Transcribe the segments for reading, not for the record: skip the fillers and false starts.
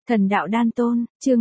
Thần đạo đan tôn, chương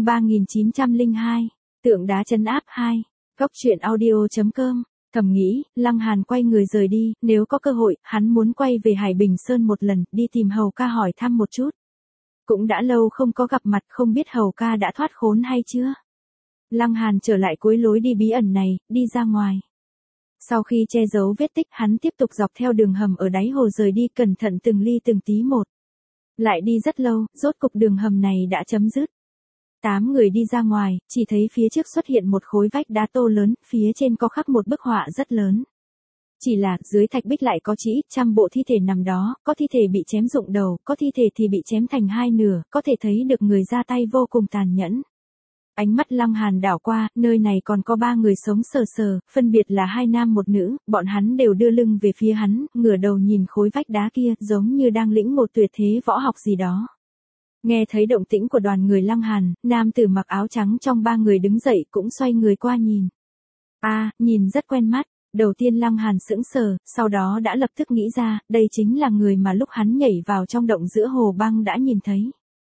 3902, tượng đá trấn áp 2, góc truyện audio.com, thầm nghĩ, Lăng Hàn quay người rời đi, nếu có cơ hội, hắn muốn quay về Hải Bình Sơn một lần, đi tìm Hầu ca hỏi thăm một chút. Cũng đã lâu không có gặp mặt, không biết Hầu ca đã thoát khốn hay chưa. Lăng Hàn trở lại cuối lối đi bí ẩn này, đi ra ngoài. Sau khi che giấu vết tích, hắn tiếp tục dọc theo đường hầm ở đáy hồ rời đi, cẩn thận từng ly từng tí một. Lại đi rất lâu, rốt cục đường hầm này đã chấm dứt. 8 người đi ra ngoài, chỉ thấy phía trước xuất hiện một khối vách đá tô lớn, phía trên có khắc một bức họa rất lớn. Chỉ là, dưới thạch bích lại có chỉ ít trăm bộ thi thể nằm đó, có thi thể bị chém rụng đầu, có thi thể thì bị chém thành hai nửa, có thể thấy được người ra tay vô cùng tàn nhẫn. Ánh mắt Lăng Hàn đảo qua, nơi này còn có 3 người sống sờ sờ, phân biệt là 2 nam 1 nữ, bọn hắn đều đưa lưng về phía hắn, ngửa đầu nhìn khối vách đá kia, giống như đang lĩnh một tuyệt thế võ học gì đó. Nghe thấy động tĩnh của đoàn người Lăng Hàn, nam tử mặc áo trắng trong 3 người đứng dậy cũng xoay người qua nhìn. Nhìn rất quen mắt. Đầu tiên Lăng Hàn sững sờ, sau đó đã lập tức nghĩ ra, đây chính là người mà lúc hắn nhảy vào trong động giữa hồ băng đã nhìn thấy.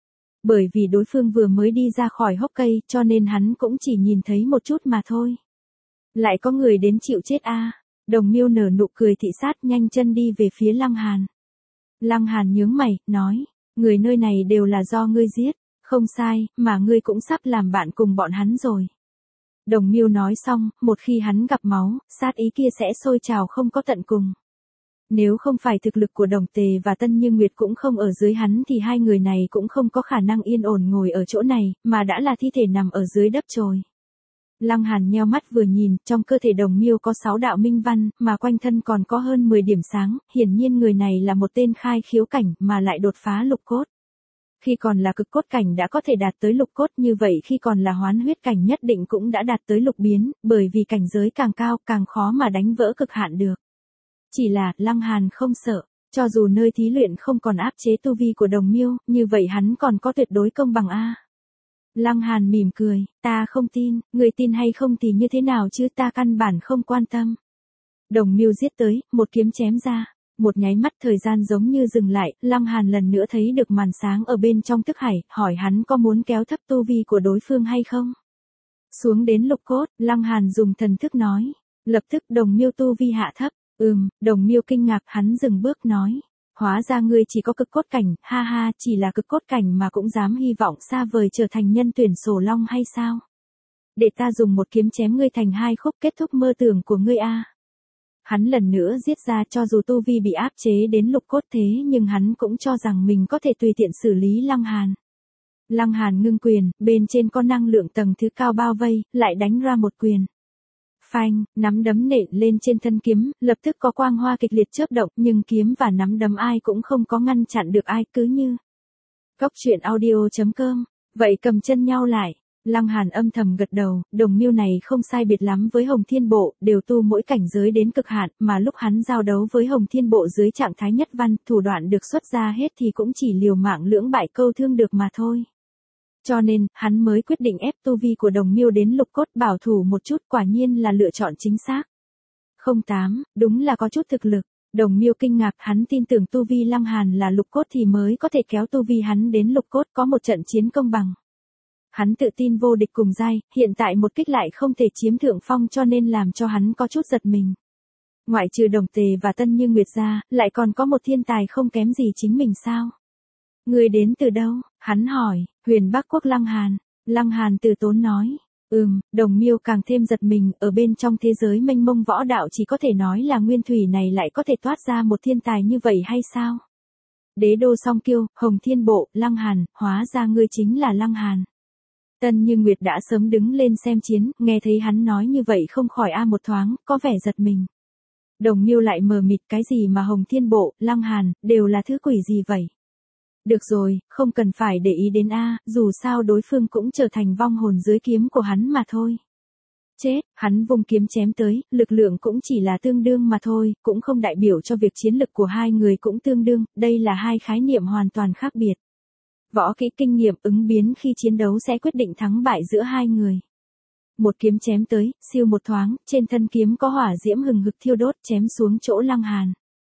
Bởi vì đối phương vừa mới đi ra khỏi hốc cây, cho nên hắn cũng chỉ nhìn thấy một chút mà thôi. Lại có người đến chịu chết a. Đồng Miêu nở nụ cười thị sát, nhanh chân đi về phía Lăng Hàn. Lăng Hàn nhướng mày, nói, người nơi này đều là do ngươi giết, không sai, mà ngươi cũng sắp làm bạn cùng bọn hắn rồi. Đồng Miêu nói xong, một khi hắn gặp máu, sát ý kia sẽ sôi trào không có tận cùng. Nếu không phải thực lực của Đồng Tề và Tân Như Nguyệt cũng không ở dưới hắn thì hai người này cũng không có khả năng yên ổn ngồi ở chỗ này, mà đã là thi thể nằm ở dưới đất rồi. Lăng Hàn nheo mắt vừa nhìn, trong cơ thể Đồng Miêu có 6 đạo minh văn, mà quanh thân còn có hơn 10 điểm sáng, hiển nhiên người này là một tên khai khiếu cảnh mà lại đột phá lục cốt. Khi còn là cực cốt cảnh đã có thể đạt tới lục cốt, như vậy khi còn là hoán huyết cảnh nhất định cũng đã đạt tới lục biến, bởi vì cảnh giới càng cao càng khó mà đánh vỡ cực hạn được. Chỉ là, Lăng Hàn không sợ, cho dù nơi thí luyện không còn áp chế tu vi của Đồng Miêu, như vậy hắn còn có tuyệt đối công bằng a. Lăng Hàn mỉm cười, ta không tin, người tin hay không thì như thế nào chứ, ta căn bản không quan tâm. Đồng Miêu giết tới, một kiếm chém ra. Một nháy mắt thời gian giống như dừng lại, Lăng Hàn lần nữa thấy được màn sáng ở bên trong thức hải, hỏi hắn có muốn kéo thấp tu vi của đối phương hay không. Xuống đến lục cốt, Lăng Hàn dùng thần thức nói. Lập tức Đồng Miêu tu vi hạ thấp. Đồng Miêu kinh ngạc, hắn dừng bước nói. Hóa ra ngươi chỉ có cực cốt cảnh, ha ha, chỉ là cực cốt cảnh mà cũng dám hy vọng xa vời trở thành nhân tuyển sổ long hay sao? Để ta dùng một kiếm chém ngươi thành 2 khúc, kết thúc mơ tưởng của ngươi a. Hắn lần nữa giết ra, cho dù tu vi bị áp chế đến lục cốt thế nhưng hắn cũng cho rằng mình có thể tùy tiện xử lý Lăng Hàn. Lăng Hàn ngưng quyền, bên trên có năng lượng tầng thứ cao bao vây, lại đánh ra một quyền. Phanh, nắm đấm nện lên trên thân kiếm, lập tức có quang hoa kịch liệt chớp động, nhưng kiếm và nắm đấm ai cũng không có ngăn chặn được ai, cứ như. Góc truyện audio.com, vậy cầm chân nhau lại. Lăng Hàn âm thầm gật đầu, Đồng Miêu này không sai biệt lắm với Hồng Thiên Bộ, đều tu mỗi cảnh giới đến cực hạn, mà lúc hắn giao đấu với Hồng Thiên Bộ dưới trạng thái nhất văn, thủ đoạn được xuất ra hết thì cũng chỉ liều mạng lưỡng bại câu thương được mà thôi. Cho nên, hắn mới quyết định ép tu vi của Đồng Miêu đến lục cốt, bảo thủ một chút, quả nhiên là lựa chọn chính xác. 08, đúng là có chút thực lực. Đồng Miêu kinh ngạc, hắn tin tưởng tu vi Lăng Hàn là lục cốt thì mới có thể kéo tu vi hắn đến lục cốt, có một trận chiến công bằng. Hắn tự tin vô địch cùng giai, hiện tại một kích lại không thể chiếm thượng phong, cho nên làm cho hắn có chút giật mình. Ngoại trừ Đồng Tề và Tân Như Nguyệt ra, lại còn có một thiên tài không kém gì chính mình sao? Người đến từ đâu? Hắn hỏi. Huyền Bắc Quốc Lăng Hàn. Lăng Hàn từ tốn nói. Đồng Miêu càng thêm giật mình, ở bên trong thế giới mênh mông võ đạo chỉ có thể nói là nguyên thủy này lại có thể toát ra một thiên tài như vậy hay sao? Đế đô Song Kiêu, Hồng Thiên Bộ, Lăng Hàn, hóa ra ngươi chính là Lăng Hàn. Tân Như Nguyệt đã sớm đứng lên xem chiến, nghe thấy hắn nói như vậy không khỏi một thoáng, có vẻ giật mình. Đồng Miêu lại mờ mịt, cái gì mà Hồng Thiên Bộ, Lăng Hàn, đều là thứ quỷ gì vậy? Được rồi, không cần phải để ý đến dù sao đối phương cũng trở thành vong hồn dưới kiếm của hắn mà thôi. Chết, hắn vung kiếm chém tới, lực lượng cũng chỉ là tương đương mà thôi, cũng không đại biểu cho việc chiến lực của hai người cũng tương đương, đây là hai khái niệm hoàn toàn khác biệt. Võ kỹ kinh nghiệm ứng biến khi chiến đấu sẽ quyết định thắng bại giữa hai người. Một kiếm chém tới, siêu một thoáng, trên thân kiếm có hỏa diễm hừng hực thiêu đốt, chém xuống chỗ Lăng Hàn.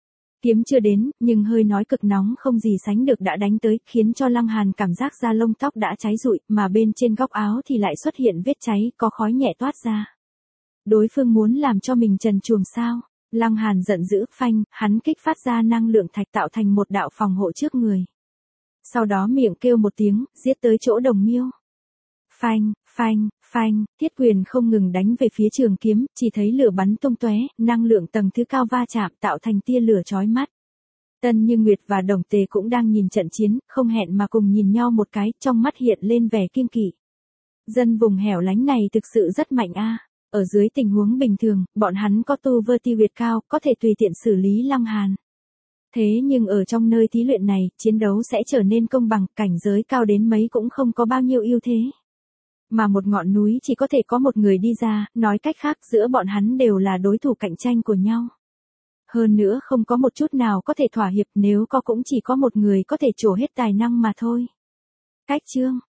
Kiếm chưa đến, nhưng hơi nói cực nóng không gì sánh được đã đánh tới, khiến cho Lăng Hàn cảm giác da lông tóc đã cháy rụi, mà bên trên góc áo thì lại xuất hiện vết cháy, có khói nhẹ toát ra. Đối phương muốn làm cho mình trần truồng sao? Lăng Hàn giận dữ, phanh, hắn kích phát ra năng lượng thạch tạo thành một đạo phòng hộ trước người. Sau đó miệng kêu một tiếng, giết tới chỗ Đồng Miêu. Phanh, phanh, phanh, thiết quyền không ngừng đánh về phía trường kiếm, chỉ thấy lửa bắn tung tóe, năng lượng tầng thứ cao va chạm tạo thành tia lửa chói mắt. Tân Như Nguyệt và Đồng Tề cũng đang nhìn trận chiến, không hẹn mà cùng nhìn nhau một cái, trong mắt hiện lên vẻ kiêng kỵ. Dân vùng hẻo lánh này thực sự rất mạnh a. Ở dưới tình huống bình thường, bọn hắn có tu vi Việt cao, có thể tùy tiện xử lý Lăng Hàn. Thế nhưng ở trong nơi thí luyện này, chiến đấu sẽ trở nên công bằng, cảnh giới cao đến mấy cũng không có bao nhiêu ưu thế. Mà một ngọn núi chỉ có thể có một người đi ra, nói cách khác giữa bọn hắn đều là đối thủ cạnh tranh của nhau. Hơn nữa không có một chút nào có thể thỏa hiệp, nếu có cũng chỉ có một người có thể trổ hết tài năng mà thôi. Cách chương